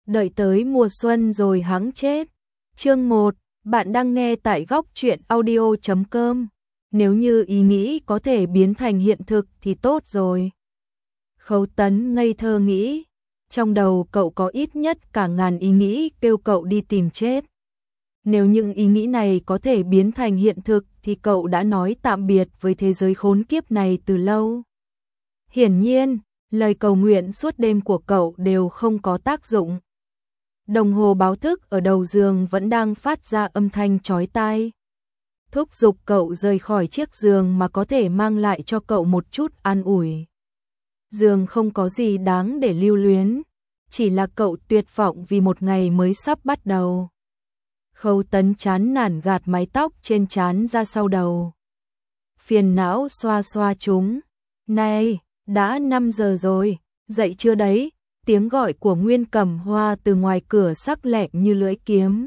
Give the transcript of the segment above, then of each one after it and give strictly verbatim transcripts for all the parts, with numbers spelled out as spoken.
đợi tới mùa xuân rồi hẵng chết. Chương một, bạn đang nghe tại góc truyện audio chấm com. Nếu như ý nghĩ có thể biến thành hiện thực thì tốt rồi. Khấu Tấn ngây thơ nghĩ, trong đầu cậu có ít nhất cả ngàn ý nghĩ kêu cậu đi tìm chết. Nếu những ý nghĩ này có thể biến thành hiện thực thì cậu đã nói tạm biệt với thế giới khốn kiếp này từ lâu. Hiển nhiên, lời cầu nguyện suốt đêm của cậu đều không có tác dụng. Đồng hồ báo thức ở đầu giường vẫn đang phát ra âm thanh chói tai, thúc giục cậu rời khỏi chiếc giường mà có thể mang lại cho cậu một chút an ủi. Giường không có gì đáng để lưu luyến, chỉ là cậu tuyệt vọng vì một ngày mới sắp bắt đầu. Khấu Tấn chán nản gạt mái tóc trên trán ra sau đầu. Phiền não xoa xoa chúng. Này, đã năm giờ rồi, dậy chưa đấy? Tiếng gọi của Nguyên Cẩm Hoa từ ngoài cửa sắc lẹm như lưỡi kiếm,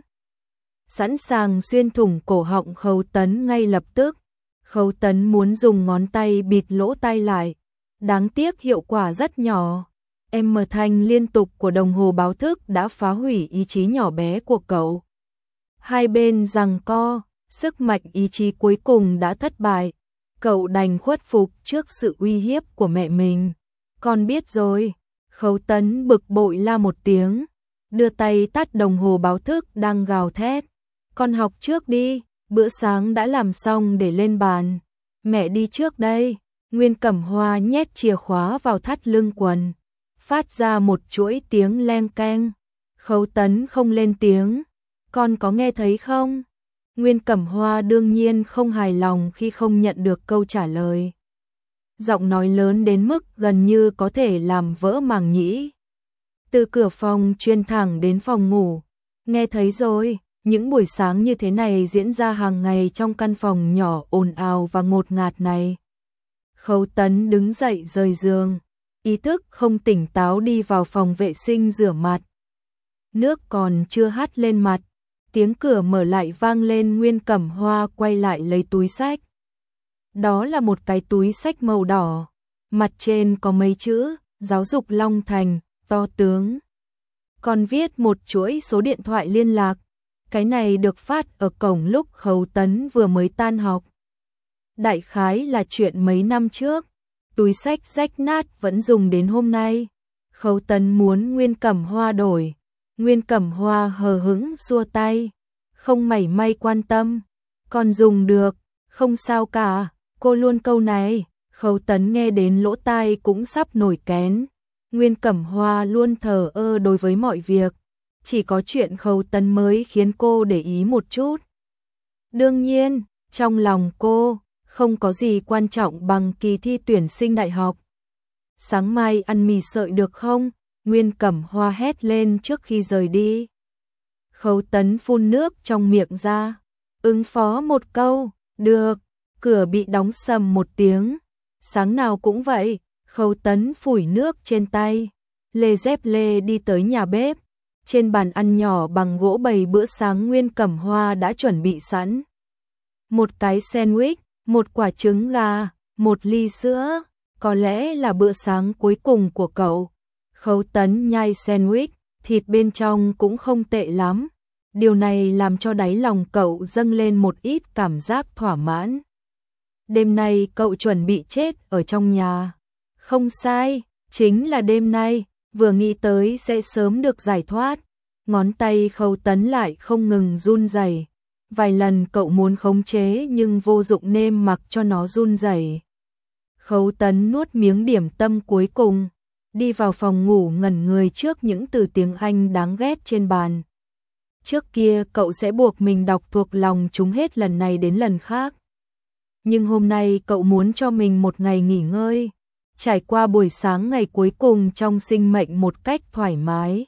sẵn sàng xuyên thủng cổ họng Khấu Tấn ngay lập tức. Khấu Tấn muốn dùng ngón tay bịt lỗ tai lại, đáng tiếc hiệu quả rất nhỏ. Âm thanh liên tục của đồng hồ báo thức đã phá hủy ý chí nhỏ bé của cậu. Hai bên giằng co, sức mạnh ý chí cuối cùng đã thất bại. Cậu đành khuất phục trước sự uy hiếp của mẹ mình. Con biết rồi. Khấu Tấn bực bội la một tiếng, đưa tay tắt đồng hồ báo thức đang gào thét. Con học trước đi, bữa sáng đã làm xong để lên bàn. Mẹ đi trước đây. Nguyên Cẩm Hoa nhét chìa khóa vào thắt lưng quần, phát ra một chuỗi tiếng leng keng. Khấu Tấn không lên tiếng. Con có nghe thấy không? Nguyên Cẩm Hoa đương nhiên không hài lòng khi không nhận được câu trả lời. Giọng nói lớn đến mức gần như có thể làm vỡ màng nhĩ. Từ cửa phòng truyền thẳng đến phòng ngủ. Nghe thấy rồi, những buổi sáng như thế này diễn ra hàng ngày trong căn phòng nhỏ ồn ào và ngột ngạt này. Khấu Tấn đứng dậy rời giường, ý thức không tỉnh táo đi vào phòng vệ sinh rửa mặt. Nước còn chưa hắt lên mặt, tiếng cửa mở lại vang lên. Nguyên Cẩm Hoa quay lại lấy túi xách. Đó là một cái túi xách màu đỏ, mặt trên có mấy chữ Giáo dục Long Thành, to tướng. Còn viết một chuỗi số điện thoại liên lạc. Cái này được phát ở cổng lúc Khấu Tấn vừa mới tan học. Đại khái là chuyện mấy năm trước. Túi xách rách nát vẫn dùng đến hôm nay. Khấu Tấn muốn Nguyên Cẩm Hoa đổi. Nguyên Cẩm Hoa hờ hững xua tay, không mảy may quan tâm. Còn dùng được, không sao cả. Cô luôn câu này. Khấu Tấn nghe đến lỗ tai cũng sắp nổi kén. Nguyên Cẩm Hoa luôn thờ ơ đối với mọi việc, chỉ có chuyện Khấu Tấn mới khiến cô để ý một chút. Đương nhiên, trong lòng cô không có gì quan trọng bằng kỳ thi tuyển sinh đại học. Sáng mai ăn mì sợi được không? Nguyên Cẩm Hoa hét lên trước khi rời đi. Khấu Tấn phun nước trong miệng ra, ứng phó một câu, được. Cửa bị đóng sầm một tiếng. Sáng nào cũng vậy. Khấu Tấn phủi nước trên tay, lê dép lê đi tới nhà bếp. Trên bàn ăn nhỏ bằng gỗ bày bữa sáng Nguyên Cẩm Hoa đã chuẩn bị sẵn. Một cái sandwich, một quả trứng gà, một ly sữa, có lẽ là bữa sáng cuối cùng của cậu. Khấu Tấn nhai sandwich, thịt bên trong cũng không tệ lắm. Điều này làm cho đáy lòng cậu dâng lên một ít cảm giác thỏa mãn. Đêm nay cậu chuẩn bị chết ở trong nhà. Không sai, chính là đêm nay, vừa nghĩ tới sẽ sớm được giải thoát. Ngón tay Khấu Tấn lại không ngừng run rẩy. Vài lần cậu muốn khống chế nhưng vô dụng nên mặc cho nó run rẩy. Khấu Tấn nuốt miếng điểm tâm cuối cùng, đi vào phòng ngủ ngẩn người trước những từ tiếng Anh đáng ghét trên bàn. Trước kia cậu sẽ buộc mình đọc thuộc lòng chúng hết lần này đến lần khác. Nhưng hôm nay cậu muốn cho mình một ngày nghỉ ngơi, trải qua buổi sáng ngày cuối cùng trong sinh mệnh một cách thoải mái.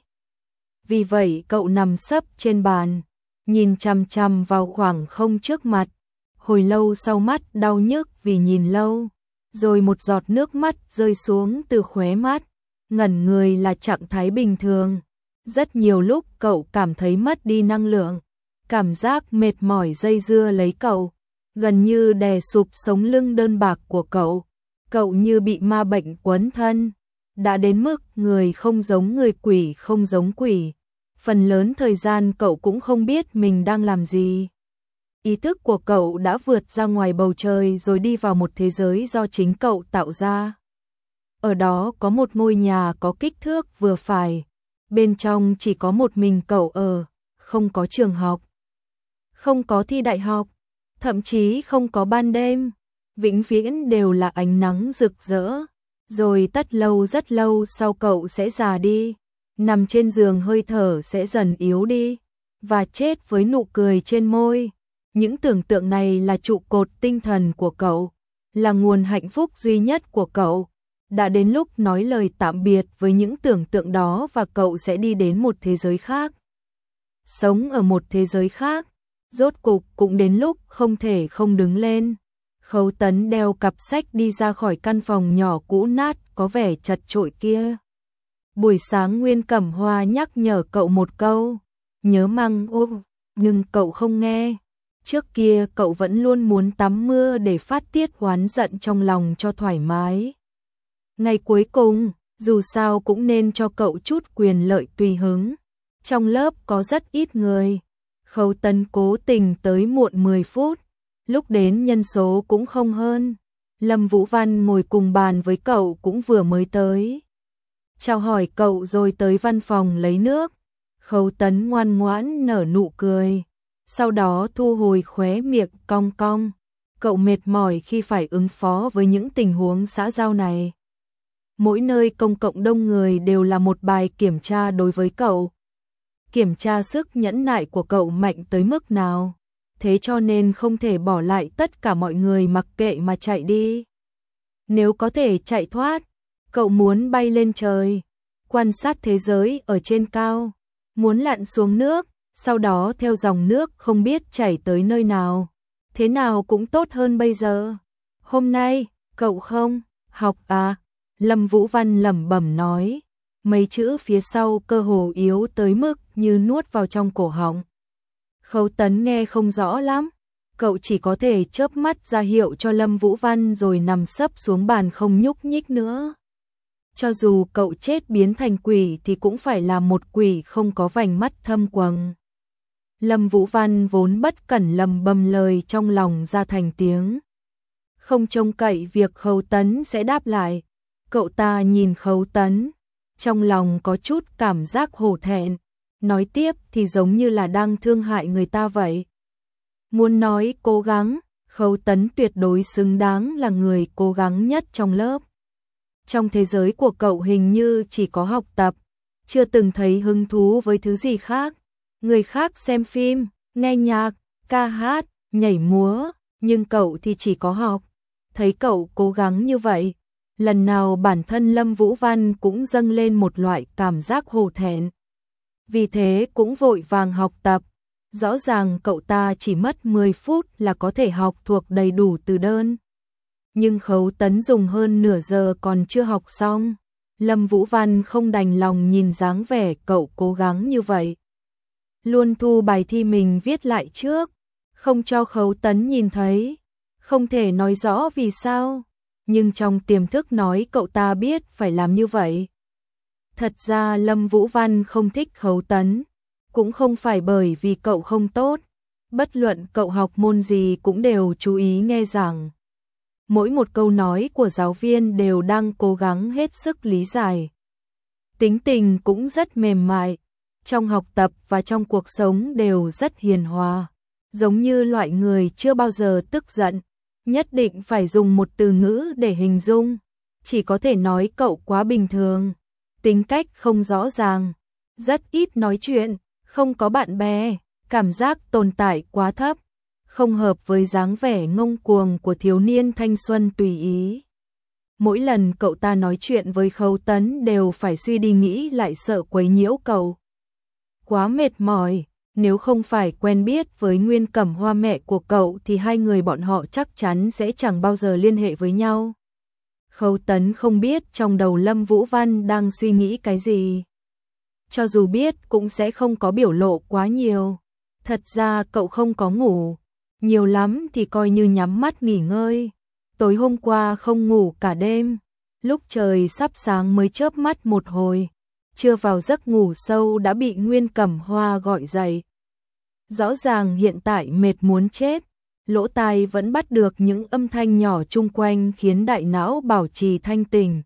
Vì vậy cậu nằm sấp trên bàn, nhìn chằm chằm vào khoảng không trước mặt. Hồi lâu sau mắt đau nhức vì nhìn lâu, rồi một giọt nước mắt rơi xuống từ khóe mắt. Ngẩn người là trạng thái bình thường. Rất nhiều lúc cậu cảm thấy mất đi năng lượng, cảm giác mệt mỏi dây dưa lấy cậu, gần như đè sụp sống lưng đơn bạc của cậu. Cậu như bị ma bệnh quấn thân, đã đến mức người không giống người, quỷ không giống quỷ, Phần lớn thời gian cậu cũng không biết mình đang làm gì. Ý thức của cậu đã vượt ra ngoài bầu trời rồi đi vào một thế giới do chính cậu tạo ra. Ở đó có một ngôi nhà có kích thước vừa phải. Bên trong chỉ có một mình cậu ở, không có trường học, không có thi đại học, thậm chí không có ban đêm. Vĩnh viễn đều là ánh nắng rực rỡ. Rồi tất lâu rất lâu sau cậu sẽ già đi. Nằm trên giường hơi thở sẽ dần yếu đi. Và chết với nụ cười trên môi. Những tưởng tượng này là trụ cột tinh thần của cậu. Là nguồn hạnh phúc duy nhất của cậu. Đã đến lúc nói lời tạm biệt với những tưởng tượng đó và cậu sẽ đi đến một thế giới khác. Sống ở một thế giới khác. Rốt cục cũng đến lúc không thể không đứng lên. Khấu Tấn đeo cặp sách đi ra khỏi căn phòng nhỏ cũ nát có vẻ chật chội kia. Buổi sáng Nguyên Cẩm Hoa nhắc nhở cậu một câu, nhớ mang ô, nhưng cậu không nghe. Trước kia cậu vẫn luôn muốn tắm mưa để phát tiết oán giận trong lòng cho thoải mái. Ngày cuối cùng, dù sao cũng nên cho cậu chút quyền lợi tùy hứng. Trong lớp có rất ít người. Khấu Tấn cố tình tới muộn mười phút. Lúc đến nhân số cũng không hơn. Lâm Vũ Văn ngồi cùng bàn với cậu cũng vừa mới tới. Chào hỏi cậu rồi tới văn phòng lấy nước. Khấu Tấn ngoan ngoãn nở nụ cười. Sau đó thu hồi khóe miệng cong cong. Cậu mệt mỏi khi phải ứng phó với những tình huống xã giao này. Mỗi nơi công cộng đông người đều là một bài kiểm tra đối với cậu. Kiểm tra sức nhẫn nại của cậu mạnh tới mức nào. Thế cho nên không thể bỏ lại tất cả mọi người mặc kệ mà chạy đi. Nếu có thể chạy thoát, cậu muốn bay lên trời, quan sát thế giới ở trên cao, muốn lặn xuống nước, sau đó theo dòng nước không biết chảy tới nơi nào. Thế nào cũng tốt hơn bây giờ. Hôm nay, cậu không học à? Lâm Vũ Văn lẩm bẩm nói, mấy chữ phía sau cơ hồ yếu tới mức như nuốt vào trong cổ họng. Khấu Tấn nghe không rõ lắm, cậu chỉ có thể chớp mắt ra hiệu cho Lâm Vũ Văn rồi nằm sấp xuống bàn không nhúc nhích nữa. Cho dù cậu chết biến thành quỷ thì cũng phải là một quỷ không có vành mắt thâm quầng. Lâm Vũ Văn vốn bất cẩn lầm bầm lời trong lòng ra thành tiếng. Không trông cậy việc Khấu Tấn sẽ đáp lại. Cậu ta nhìn Khấu Tấn, trong lòng có chút cảm giác hổ thẹn. Nói tiếp thì giống như là đang thương hại người ta vậy. Muốn nói cố gắng, Khấu Tấn tuyệt đối xứng đáng là người cố gắng nhất trong lớp. Trong thế giới của cậu hình như chỉ có học tập, chưa từng thấy hứng thú với thứ gì khác. Người khác xem phim, nghe nhạc, ca hát, nhảy múa, nhưng cậu thì chỉ có học. Thấy cậu cố gắng như vậy, lần nào bản thân Lâm Vũ Văn cũng dâng lên một loại cảm giác hổ thẹn. Vì thế cũng vội vàng học tập. Rõ ràng cậu ta chỉ mất mười phút là có thể học thuộc đầy đủ từ đơn. Nhưng Khấu Tấn dùng hơn nửa giờ còn chưa học xong. Lâm Vũ Văn không đành lòng nhìn dáng vẻ cậu cố gắng như vậy. Luôn thu bài thi mình viết lại trước, không cho Khấu Tấn nhìn thấy. Không thể nói rõ vì sao, nhưng trong tiềm thức nói cậu ta biết phải làm như vậy. Thật ra Lâm Vũ Văn không thích Khấu Tấn, cũng không phải bởi vì cậu không tốt. Bất luận cậu học môn gì cũng đều chú ý nghe giảng. Mỗi một câu nói của giáo viên đều đang cố gắng hết sức lý giải. Tính tình cũng rất mềm mại, trong học tập và trong cuộc sống đều rất hiền hòa. Giống như loại người chưa bao giờ tức giận, nhất định phải dùng một từ ngữ để hình dung. Chỉ có thể nói cậu quá bình thường. Tính cách không rõ ràng, rất ít nói chuyện, không có bạn bè, cảm giác tồn tại quá thấp, không hợp với dáng vẻ ngông cuồng của thiếu niên thanh xuân tùy ý. Mỗi lần cậu ta nói chuyện với Khấu Tấn đều phải suy đi nghĩ lại sợ quấy nhiễu cậu. Quá mệt mỏi, nếu không phải quen biết với Nguyên Cẩm Hoa mẹ của cậu thì hai người bọn họ chắc chắn sẽ chẳng bao giờ liên hệ với nhau. Khấu Tấn không biết trong đầu Lâm Vũ Văn đang suy nghĩ cái gì. Cho dù biết cũng sẽ không có biểu lộ quá nhiều. Thật ra cậu không có ngủ, nhiều lắm thì coi như nhắm mắt nghỉ ngơi. Tối hôm qua không ngủ cả đêm, lúc trời sắp sáng mới chớp mắt một hồi. chưa vào giấc ngủ sâu đã bị Nguyên Cẩm Hoa gọi dậy. Rõ ràng hiện tại mệt muốn chết, lỗ tai vẫn bắt được những âm thanh nhỏ chung quanh khiến đại não bảo trì thanh tỉnh.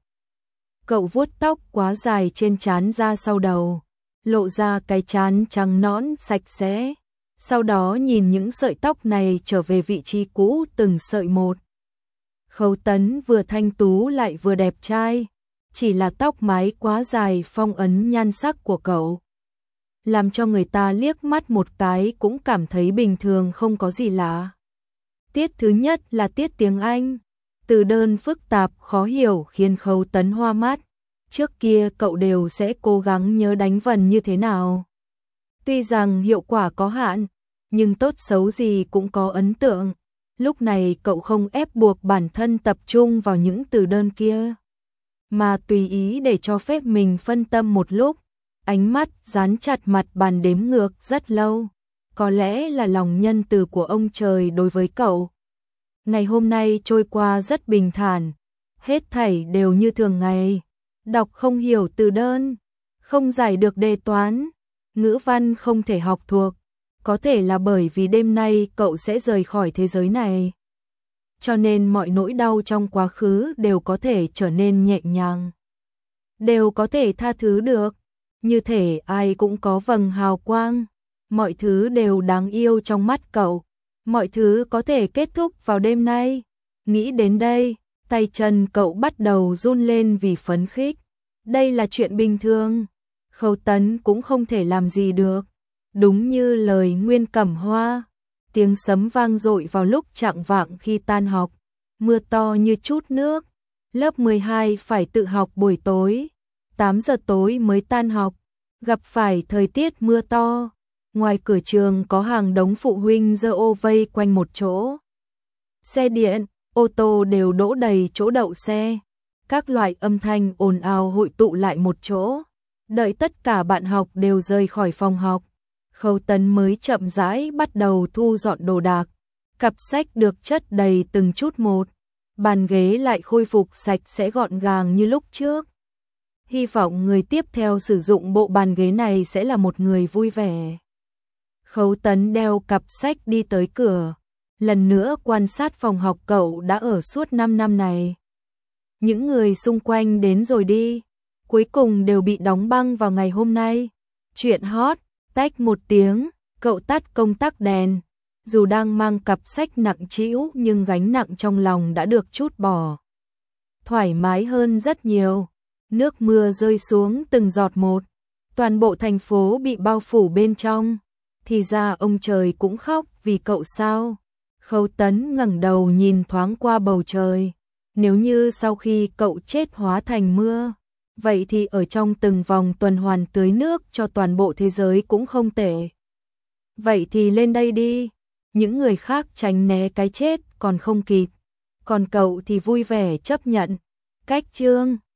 Cậu vuốt tóc quá dài trên trán ra sau đầu, lộ ra cái trán trắng nõn sạch sẽ. Sau đó nhìn những sợi tóc này trở về vị trí cũ từng sợi một. Khấu Tấn vừa thanh tú lại vừa đẹp trai, chỉ là tóc mái quá dài phong ấn nhan sắc của cậu, làm cho người ta liếc mắt một cái cũng cảm thấy bình thường không có gì lạ. Tiết thứ nhất là tiết tiếng Anh, từ đơn phức tạp khó hiểu khiến Khấu Tấn hoa mắt. Trước kia cậu đều sẽ cố gắng nhớ đánh vần như thế nào. Tuy rằng hiệu quả có hạn, nhưng tốt xấu gì cũng có ấn tượng. Lúc này cậu không ép buộc bản thân tập trung vào những từ đơn kia, mà tùy ý để cho phép mình phân tâm một lúc. Ánh mắt dán chặt mặt bàn đếm ngược rất lâu. Có lẽ là lòng nhân từ của ông trời đối với cậu. Ngày hôm nay trôi qua rất bình thản, hết thảy đều như thường ngày. Đọc không hiểu từ đơn, không giải được đề toán, ngữ văn không thể học thuộc. Có thể là bởi vì đêm nay cậu sẽ rời khỏi thế giới này, cho nên mọi nỗi đau trong quá khứ đều có thể trở nên nhẹ nhàng, đều có thể tha thứ được. Như thể ai cũng có vầng hào quang, mọi thứ đều đáng yêu trong mắt cậu, mọi thứ có thể kết thúc vào đêm nay. Nghĩ đến đây, tay chân cậu bắt đầu run lên vì phấn khích. Đây là chuyện bình thường, Khấu Tấn cũng không thể làm gì được. Đúng như lời Nguyên Cẩm Hoa, tiếng sấm vang dội vào lúc chạng vạng khi tan học, mưa to như chút nước. Lớp mười hai phải tự học buổi tối, tám giờ tối mới tan học, gặp phải thời tiết mưa to. Ngoài cửa trường có hàng đống phụ huynh dơ ô vây quanh một chỗ. Xe điện, ô tô đều đỗ đầy chỗ đậu xe. Các loại âm thanh ồn ào hội tụ lại một chỗ. Đợi tất cả bạn học đều rời khỏi phòng học, Khấu Tấn mới chậm rãi bắt đầu thu dọn đồ đạc. Cặp sách được chất đầy từng chút một, bàn ghế lại khôi phục sạch sẽ gọn gàng như lúc trước. Hy vọng người tiếp theo sử dụng bộ bàn ghế này sẽ là một người vui vẻ. Khấu Tấn đeo cặp sách đi tới cửa, lần nữa quan sát phòng học cậu đã ở suốt năm năm này. Những người xung quanh đến rồi đi, cuối cùng đều bị đóng băng vào ngày hôm nay. Chuyện hot, tách một tiếng, cậu tắt công tắc đèn. Dù đang mang cặp sách nặng trĩu nhưng gánh nặng trong lòng đã được trút bỏ. Thoải mái hơn rất nhiều. Nước mưa rơi xuống từng giọt một. Toàn bộ thành phố bị bao phủ bên trong. Thì ra ông trời cũng khóc vì cậu sao? Khấu Tấn ngẩng đầu nhìn thoáng qua bầu trời. Nếu như sau khi cậu chết hóa thành mưa, vậy thì ở trong từng vòng tuần hoàn tưới nước cho toàn bộ thế giới cũng không tệ. Vậy thì lên đây đi. Những người khác tránh né cái chết còn không kịp, còn cậu thì vui vẻ chấp nhận. Cách chương